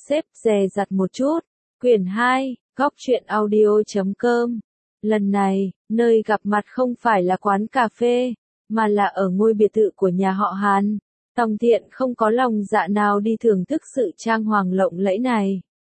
xếp dè dặt một chút. Quyển 2, Góc truyện audio.com. Lần này, nơi gặp mặt không phải là quán cà phê, mà là ở ngôi biệt thự của nhà họ Hàn. Tòng Thiện không có lòng dạ nào đi thưởng thức sự trang hoàng lộng lẫy này.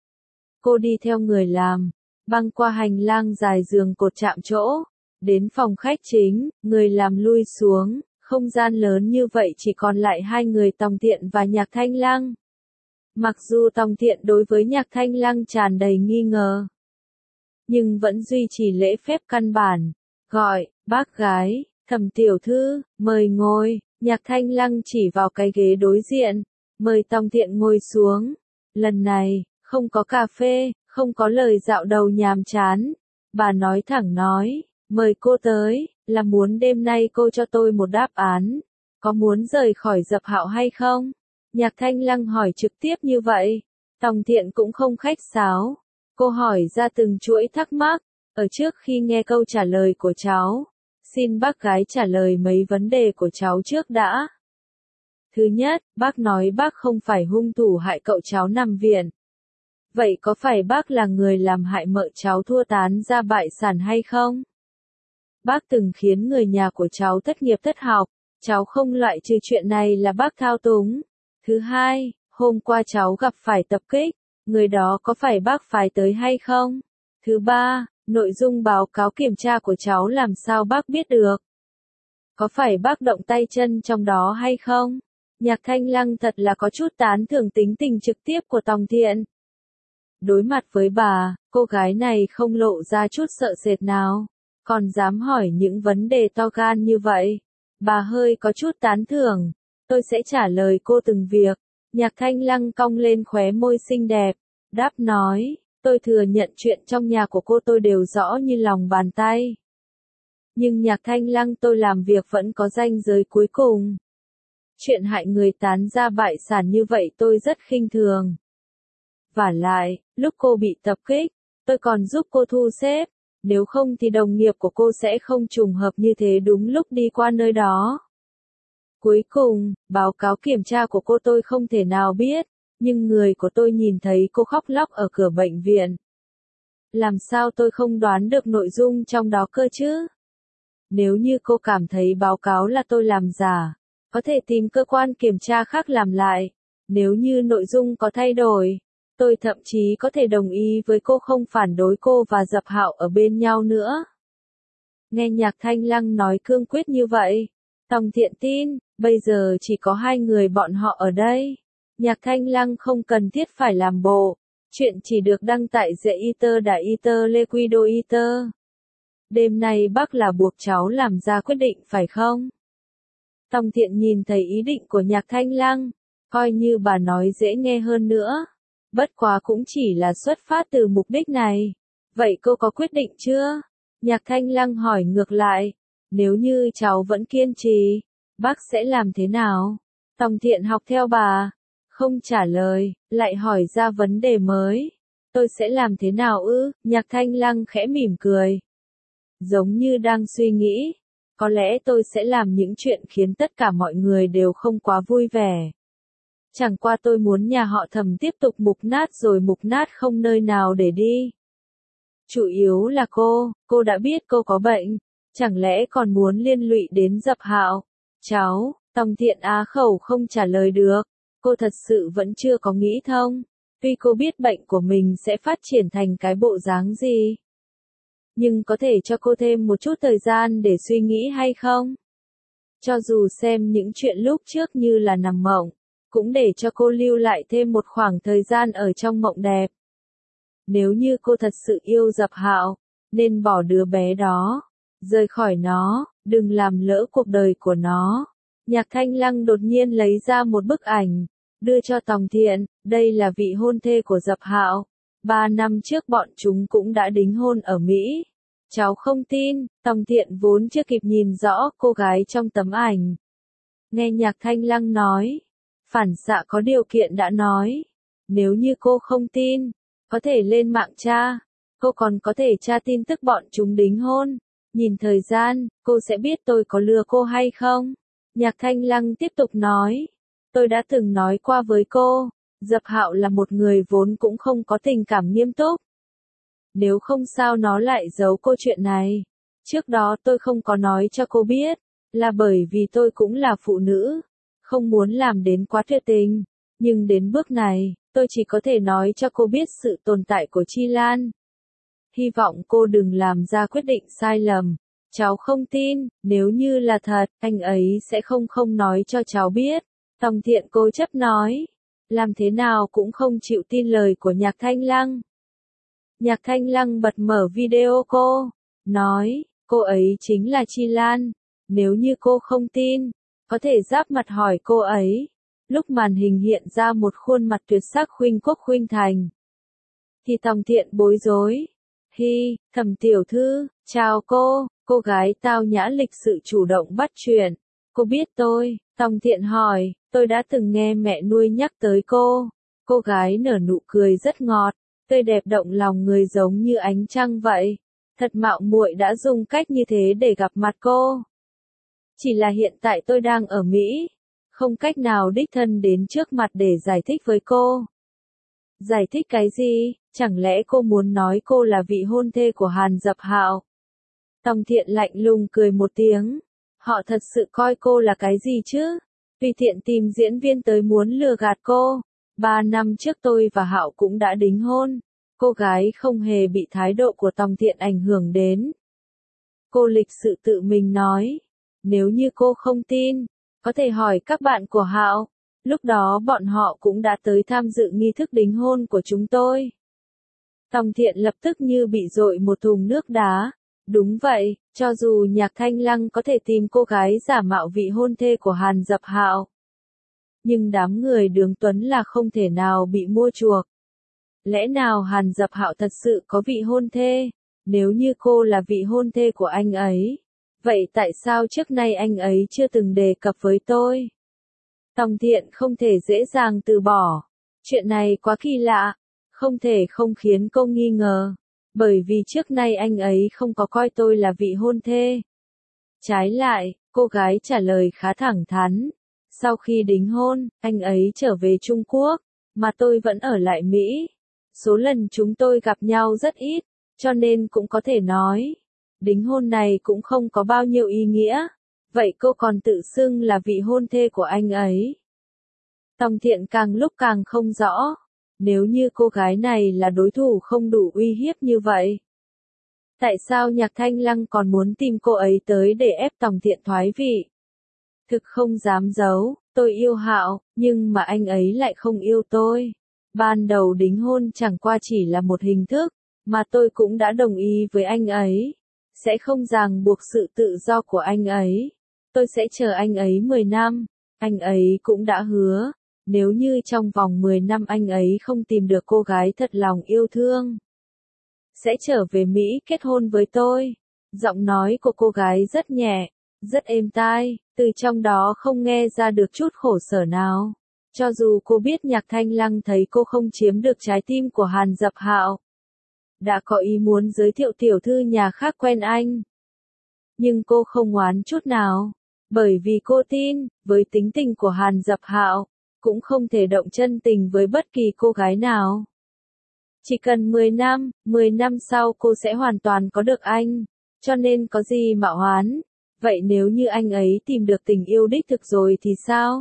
Cô đi theo người làm, băng qua hành lang dài giường cột chạm chỗ, đến phòng khách chính, người làm lui xuống, không gian lớn như vậy chỉ còn lại hai người Tòng Thiện và Nhạc Thanh Lăng. Mặc dù Tòng Thiện đối với Nhạc Thanh Lăng tràn đầy nghi ngờ, nhưng vẫn duy trì lễ phép căn bản, gọi, bác gái, Thẩm tiểu thư, mời ngồi. Nhạc Thanh Lăng chỉ vào cái ghế đối diện, mời Tòng Thiện ngồi xuống. Lần này, không có cà phê, không có lời dạo đầu nhàm chán. Bà nói thẳng nói, mời cô tới, là muốn đêm nay cô cho tôi một đáp án. Có muốn rời khỏi Dập Hạo hay không? Nhạc Thanh Lăng hỏi trực tiếp như vậy. Tòng Thiện cũng không khách sáo. Cô hỏi ra từng chuỗi thắc mắc. Ở trước khi nghe câu trả lời của cháu, xin bác gái trả lời mấy vấn đề của cháu trước đã. Thứ nhất, bác nói bác không phải hung thủ hại cậu cháu nằm viện. Vậy có phải bác là người làm hại mợ cháu thua tán ra bại sản hay không? Bác từng khiến người nhà của cháu thất nghiệp thất học, cháu không loại trừ chuyện này là bác thao túng. Thứ hai, hôm qua cháu gặp phải tập kích, người đó có phải bác phái tới hay không? Thứ ba, nội dung báo cáo kiểm tra của cháu làm sao bác biết được? Có phải bác động tay chân trong đó hay không? Nhạc Thanh Lăng thật là có chút tán thưởng tính tình trực tiếp của Tòng Thiện. Đối mặt với bà, cô gái này không lộ ra chút sợ sệt nào, còn dám hỏi những vấn đề to gan như vậy. Bà hơi có chút tán thưởng, tôi sẽ trả lời cô từng việc. Nhạc Thanh Lăng cong lên khóe môi xinh đẹp, đáp nói, tôi thừa nhận chuyện trong nhà của cô tôi đều rõ như lòng bàn tay. Nhưng Nhạc Thanh Lăng tôi làm việc vẫn có ranh giới cuối cùng. Chuyện hại người tán ra bại sản như vậy tôi rất khinh thường. Vả lại, lúc cô bị tập kích, tôi còn giúp cô thu xếp, nếu không thì đồng nghiệp của cô sẽ không trùng hợp như thế đúng lúc đi qua nơi đó. Cuối cùng, báo cáo kiểm tra của cô tôi không thể nào biết, nhưng người của tôi nhìn thấy cô khóc lóc ở cửa bệnh viện. Làm sao tôi không đoán được nội dung trong đó cơ chứ? Nếu như cô cảm thấy báo cáo là tôi làm giả, có thể tìm cơ quan kiểm tra khác làm lại. Nếu như nội dung có thay đổi, tôi thậm chí có thể đồng ý với cô không phản đối cô và Dập Hạo ở bên nhau nữa. Nghe Nhạc Thanh Lăng nói cương quyết như vậy, Tòng Thiện tin, bây giờ chỉ có hai người bọn họ ở đây. Nhạc Thanh Lăng không cần thiết phải làm bộ, chuyện chỉ được đăng tại The Eater Đại Eater Liquido Eater. Đêm nay bác là buộc cháu làm ra quyết định phải không? Tòng Thiện nhìn thấy ý định của Nhạc Thanh Lăng, coi như bà nói dễ nghe hơn nữa. Bất quá cũng chỉ là xuất phát từ mục đích này. Vậy cô có quyết định chưa? Nhạc Thanh Lăng hỏi ngược lại. Nếu như cháu vẫn kiên trì, bác sẽ làm thế nào? Tòng Thiện học theo bà, không trả lời, lại hỏi ra vấn đề mới. Tôi sẽ làm thế nào ư? Nhạc Thanh Lăng khẽ mỉm cười, giống như đang suy nghĩ. Có lẽ tôi sẽ làm những chuyện khiến tất cả mọi người đều không quá vui vẻ. Chẳng qua tôi muốn nhà họ Thẩm tiếp tục mục nát rồi mục nát không nơi nào để đi. Chủ yếu là cô đã biết cô có bệnh, chẳng lẽ còn muốn liên lụy đến Dập Hạo? Cháu, Tòng Thiện á khẩu không trả lời được, cô thật sự vẫn chưa có nghĩ thông. Tuy cô biết bệnh của mình sẽ phát triển thành cái bộ dáng gì, nhưng có thể cho cô thêm một chút thời gian để suy nghĩ hay không? Cho dù xem những chuyện lúc trước như là nằm mộng, cũng để cho cô lưu lại thêm một khoảng thời gian ở trong mộng đẹp. Nếu như cô thật sự yêu Dập Hạo, nên bỏ đứa bé đó, rời khỏi nó, đừng làm lỡ cuộc đời của nó. Nhạc Thanh Lăng đột nhiên lấy ra một bức ảnh, đưa cho Tòng Thiện, đây là vị hôn thê của Dập Hạo. 3 năm trước bọn chúng cũng đã đính hôn ở Mỹ. Cháu không tin. Tòng Thiện vốn chưa kịp nhìn rõ cô gái trong tấm ảnh. Nghe Nhạc Thanh Lăng nói, phản xạ có điều kiện đã nói, nếu như cô không tin, có thể lên mạng tra, cô còn có thể tra tin tức bọn chúng đính hôn. Nhìn thời gian, cô sẽ biết tôi có lừa cô hay không. Nhạc Thanh Lăng tiếp tục nói, tôi đã từng nói qua với cô, Dập Hạo là một người vốn cũng không có tình cảm nghiêm túc. Nếu không sao nó lại giấu cô chuyện này. Trước đó tôi không có nói cho cô biết, là bởi vì tôi cũng là phụ nữ, không muốn làm đến quá tuyệt tình. Nhưng đến bước này, tôi chỉ có thể nói cho cô biết sự tồn tại của Chi Lan. Hy vọng cô đừng làm ra quyết định sai lầm. Cháu không tin, nếu như là thật, anh ấy sẽ không nói cho cháu biết. Tòng Thiện cố chấp nói, làm thế nào cũng không chịu tin lời của Nhạc Thanh Lăng. Nhạc Thanh Lăng bật mở video cô, nói, cô ấy chính là Chi Lan. Nếu như cô không tin, có thể giáp mặt hỏi cô ấy. Lúc màn hình hiện ra một khuôn mặt tuyệt sắc khuynh quốc khuynh thành, thì Tòng Thiện bối rối. Hi, Thẩm tiểu thư, chào cô gái tao nhã lịch sự chủ động bắt chuyện. Cô biết tôi, Tòng Thiện hỏi, tôi đã từng nghe mẹ nuôi nhắc tới cô. Cô gái nở nụ cười rất ngọt, tươi đẹp động lòng người giống như ánh trăng vậy. Thật mạo muội đã dùng cách như thế để gặp mặt cô. Chỉ là hiện tại tôi đang ở Mỹ, không cách nào đích thân đến trước mặt để giải thích với cô. Giải thích cái gì? Chẳng lẽ cô muốn nói cô là vị hôn thê của Hàn Dập Hạo? Tòng Thiện lạnh lùng cười một tiếng. Họ thật sự coi cô là cái gì chứ? Tùy tiện tìm diễn viên tới muốn lừa gạt cô. 3 năm trước tôi và Hạo cũng đã đính hôn. Cô gái không hề bị thái độ của Tòng Thiện ảnh hưởng đến. Cô lịch sự tự mình nói. Nếu như cô không tin, có thể hỏi các bạn của Hạo. Lúc đó bọn họ cũng đã tới tham dự nghi thức đính hôn của chúng tôi. Tòng Thiện lập tức như bị dội một thùng nước đá. Đúng vậy, cho dù Nhạc Thanh Lăng có thể tìm cô gái giả mạo vị hôn thê của Hàn Dập Hạo, nhưng đám người Đường Tuấn là không thể nào bị mua chuộc. Lẽ nào Hàn Dập Hạo thật sự có vị hôn thê? Nếu như cô là vị hôn thê của anh ấy, vậy tại sao trước nay anh ấy chưa từng đề cập với tôi? Tòng Thiện không thể dễ dàng từ bỏ. Chuyện này quá kỳ lạ, không thể không khiến cô nghi ngờ. Bởi vì trước nay anh ấy không có coi tôi là vị hôn thê. Trái lại, cô gái trả lời khá thẳng thắn. Sau khi đính hôn, anh ấy trở về Trung Quốc, mà tôi vẫn ở lại Mỹ. Số lần chúng tôi gặp nhau rất ít, cho nên cũng có thể nói, đính hôn này cũng không có bao nhiêu ý nghĩa. Vậy cô còn tự xưng là vị hôn thê của anh ấy. Tòng Thiện càng lúc càng không rõ. Nếu như cô gái này là đối thủ không đủ uy hiếp như vậy, tại sao Nhạc Thanh Lăng còn muốn tìm cô ấy tới để ép Tòng Thiện thoái vị? Thực không dám giấu, tôi yêu Hạo, nhưng mà anh ấy lại không yêu tôi. Ban đầu đính hôn chẳng qua chỉ là một hình thức, mà tôi cũng đã đồng ý với anh ấy. Sẽ không ràng buộc sự tự do của anh ấy. Tôi sẽ chờ anh ấy 10 năm. Anh ấy cũng đã hứa. Nếu như trong vòng 10 năm anh ấy không tìm được cô gái thật lòng yêu thương, sẽ trở về Mỹ kết hôn với tôi. Giọng nói của cô gái rất nhẹ, rất êm tai, từ trong đó không nghe ra được chút khổ sở nào. Cho dù cô biết Nhạc Thanh Lăng thấy cô không chiếm được trái tim của Hàn Dập Hạo, đã có ý muốn giới thiệu tiểu thư nhà khác quen anh. Nhưng cô không oán chút nào, bởi vì cô tin, với tính tình của Hàn Dập Hạo, cũng không thể động chân tình với bất kỳ cô gái nào. Chỉ cần 10 năm sau cô sẽ hoàn toàn có được anh, cho nên có gì mà oán. Vậy nếu như anh ấy tìm được tình yêu đích thực rồi thì sao?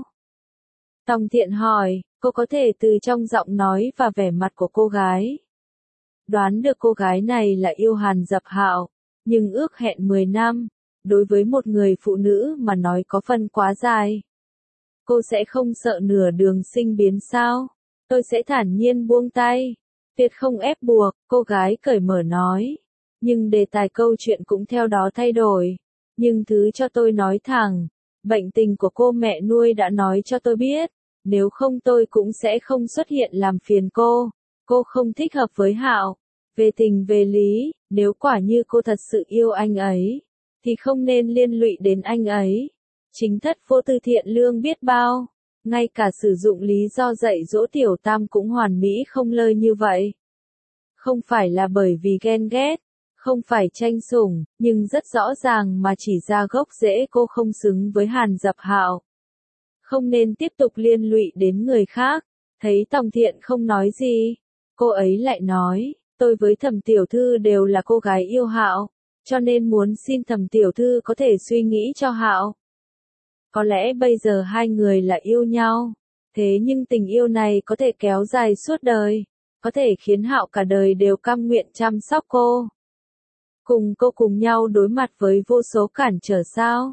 Tòng Thiện hỏi, cô có thể từ trong giọng nói và vẻ mặt của cô gái đoán được cô gái này là yêu Hàn Dập Hạo, nhưng ước hẹn 10 năm, đối với một người phụ nữ mà nói có phần quá dài. Cô sẽ không sợ nửa đường sinh biến sao? Tôi sẽ thản nhiên buông tay. Tuyệt không ép buộc, cô gái cởi mở nói. Nhưng đề tài câu chuyện cũng theo đó thay đổi. Nhưng thứ cho tôi nói thẳng, bệnh tình của cô mẹ nuôi đã nói cho tôi biết. Nếu không tôi cũng sẽ không xuất hiện làm phiền cô. Cô không thích hợp với Hạo. Về tình về lý, nếu quả như cô thật sự yêu anh ấy, thì không nên liên lụy đến anh ấy. Chính thất vô tư thiện lương biết bao, ngay cả sử dụng lý do dạy dỗ tiểu tam cũng hoàn mỹ không lơi như vậy. Không phải là bởi vì ghen ghét, không phải tranh sủng, nhưng rất rõ ràng mà chỉ ra gốc rễ cô không xứng với Hàn Dập Hạo. Không nên tiếp tục liên lụy đến người khác. Thấy Tòng Thiện không nói gì, cô ấy lại nói, tôi với Thẩm tiểu thư đều là cô gái yêu Hạo, cho nên muốn xin Thẩm tiểu thư có thể suy nghĩ cho Hạo. Có lẽ bây giờ hai người là yêu nhau, thế nhưng tình yêu này có thể kéo dài suốt đời, có thể khiến Hạo cả đời đều cam nguyện chăm sóc cô. Cùng cô cùng nhau đối mặt với vô số cản trở sao?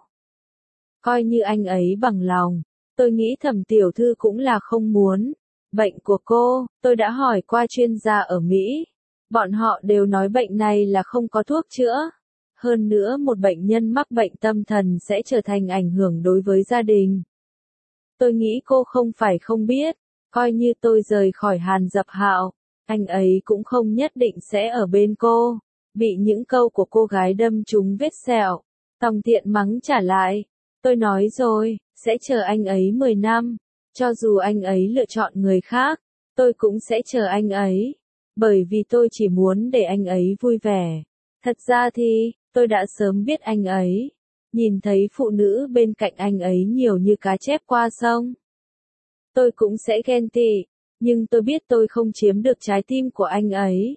Coi như anh ấy bằng lòng, tôi nghĩ Thẩm tiểu thư cũng là không muốn. Bệnh của cô, tôi đã hỏi qua chuyên gia ở Mỹ. Bọn họ đều nói bệnh này là không có thuốc chữa. Hơn nữa một bệnh nhân mắc bệnh tâm thần sẽ trở thành ảnh hưởng đối với gia đình. Tôi nghĩ cô không phải không biết, coi như tôi rời khỏi Hàn Dập Hạo, anh ấy cũng không nhất định sẽ ở bên cô. Bị những câu của cô gái đâm trúng vết sẹo, Tòng Thiện mắng trả lại. Tôi nói rồi, sẽ chờ anh ấy 10 năm. Cho dù anh ấy lựa chọn người khác, tôi cũng sẽ chờ anh ấy. Bởi vì tôi chỉ muốn để anh ấy vui vẻ. Thật ra thì, tôi đã sớm biết anh ấy. Nhìn thấy phụ nữ bên cạnh anh ấy nhiều như cá chép qua sông. Tôi cũng sẽ ghen tị, nhưng tôi biết tôi không chiếm được trái tim của anh ấy.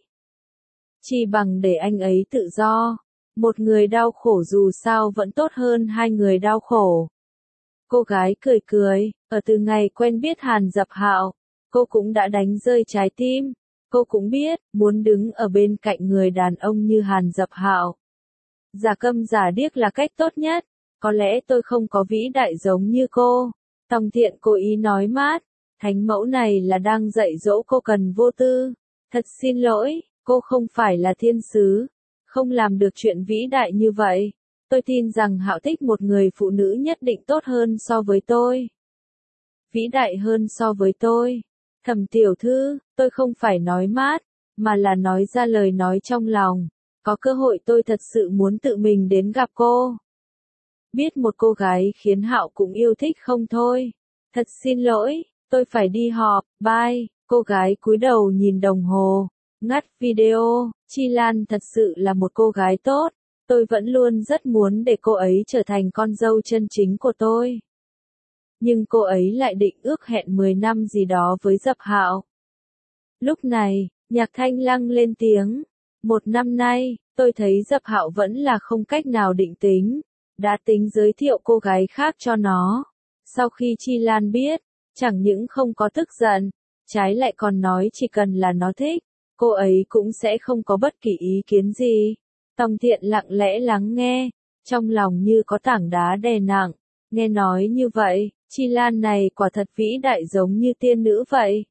Chỉ bằng để anh ấy tự do. Một người đau khổ dù sao vẫn tốt hơn hai người đau khổ. Cô gái cười cười, ở từ ngày quen biết Hàn Dập Hạo, cô cũng đã đánh rơi trái tim. Cô cũng biết, muốn đứng ở bên cạnh người đàn ông như Hàn Dập Hạo. Giả câm giả điếc là cách tốt nhất, có lẽ tôi không có vĩ đại giống như cô. Tòng Thiện cố ý nói mát, thánh mẫu này là đang dạy dỗ cô cần vô tư. Thật xin lỗi, cô không phải là thiên sứ, không làm được chuyện vĩ đại như vậy. Tôi tin rằng Hạo thích một người phụ nữ nhất định tốt hơn so với tôi. Vĩ đại hơn so với tôi. Thẩm tiểu thư, tôi không phải nói mát, mà là nói ra lời nói trong lòng. Có cơ hội tôi thật sự muốn tự mình đến gặp cô. Biết một cô gái khiến Hạo cũng yêu thích không thôi. Thật xin lỗi, tôi phải đi họp, bye. Cô gái cúi đầu nhìn đồng hồ, ngắt video. Chi Lan thật sự là một cô gái tốt. Tôi vẫn luôn rất muốn để cô ấy trở thành con dâu chân chính của tôi. Nhưng cô ấy lại định ước hẹn 10 năm gì đó với Dập Hạo. Lúc này, Nhạc Thanh Lăng lên tiếng. 1 năm nay, tôi thấy Dập Hạo vẫn là không cách nào định tính. Đã tính giới thiệu cô gái khác cho nó. Sau khi Chi Lan biết, chẳng những không có tức giận, trái lại còn nói chỉ cần là nó thích, cô ấy cũng sẽ không có bất kỳ ý kiến gì. Tòng Thiện lặng lẽ lắng nghe, trong lòng như có tảng đá đè nặng. Nghe nói như vậy, Chi Lan này quả thật vĩ đại giống như tiên nữ vậy.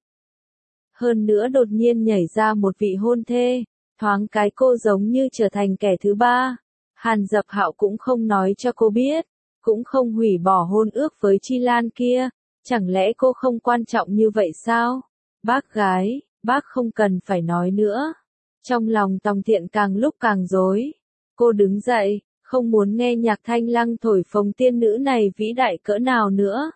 Hơn nữa đột nhiên nhảy ra một vị hôn thê, thoáng cái cô giống như trở thành kẻ thứ ba. Hàn Dập Hạo cũng không nói cho cô biết, cũng không hủy bỏ hôn ước với Chi Lan kia. Chẳng lẽ cô không quan trọng như vậy sao? Bác gái, bác không cần phải nói nữa. Trong lòng Tòng Thiện càng lúc càng rối. Cô đứng dậy, không muốn nghe Nhạc Thanh Lăng thổi phồng tiên nữ này vĩ đại cỡ nào nữa.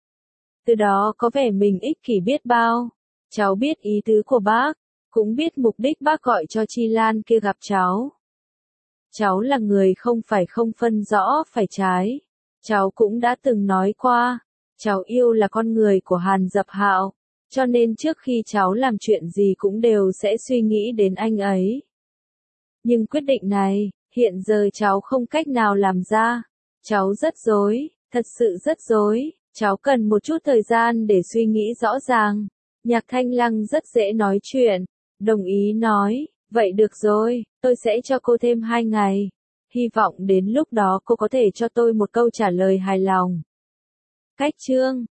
Từ đó có vẻ mình ích kỷ biết bao. Cháu biết ý tứ của bác, cũng biết mục đích bác gọi cho Chi Lan kia gặp cháu. Cháu là người không phân rõ phải trái. Cháu cũng đã từng nói qua, cháu yêu là con người của Hàn Dập Hạo, cho nên trước khi cháu làm chuyện gì cũng đều sẽ suy nghĩ đến anh ấy. Nhưng quyết định này, hiện giờ cháu không cách nào làm ra. Cháu rất rối, thật sự rất rối, cháu cần một chút thời gian để suy nghĩ rõ ràng. Nhạc Thanh Lăng rất dễ nói chuyện, đồng ý nói, vậy được rồi, tôi sẽ cho cô thêm 2 ngày. Hy vọng đến lúc đó cô có thể cho tôi một câu trả lời hài lòng. Cách chương